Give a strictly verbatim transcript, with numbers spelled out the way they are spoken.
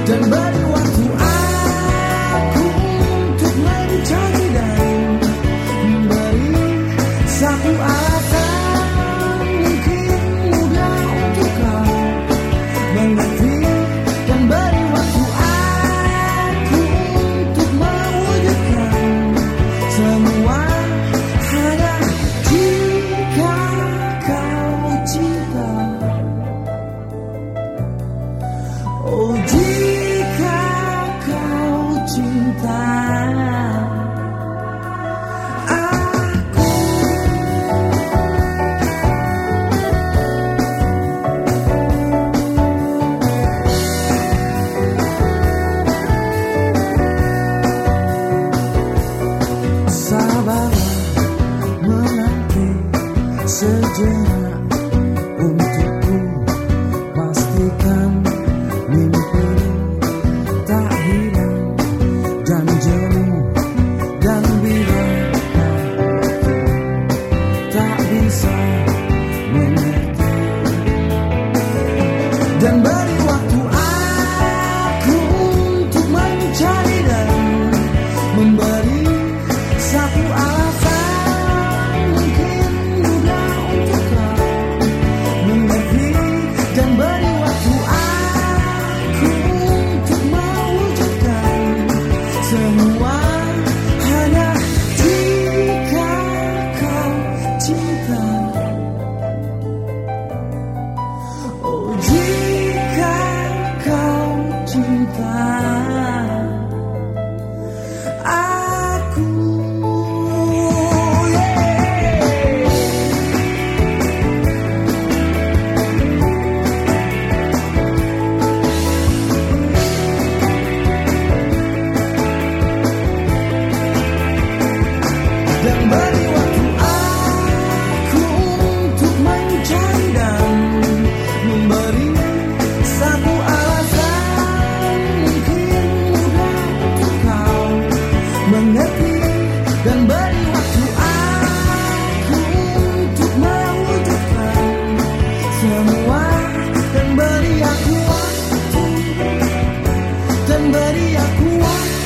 dan beri waktu aku untuk mencari dan memberi satu alasan mungkin mudah untuk kau mengerti, dan beri waktu aku untuk mewujudkan semua hanya jika kau cinta. Oh, jika kau cinta aku. Sabarlah menanti sejenak untukku, pastikan mimpi tak hilang dan jemu, dan bila aku tak bisa mengerti, dan beri waktu aku untuk mencari dan memberi satu alasan mungkin mudah untuk kau mengerti, dan beri waktu aku untuk mewujudkan semua hanya jika kau cinta. Oh, jika kau cinta aku. Dan beri waktu aku untuk mencari dan memberi satu alasan mungkin mudah untuk kau mengerti, dan beri waktu aku untuk mewujudkan semua, dan beri aku waktu, dan beri aku waktu.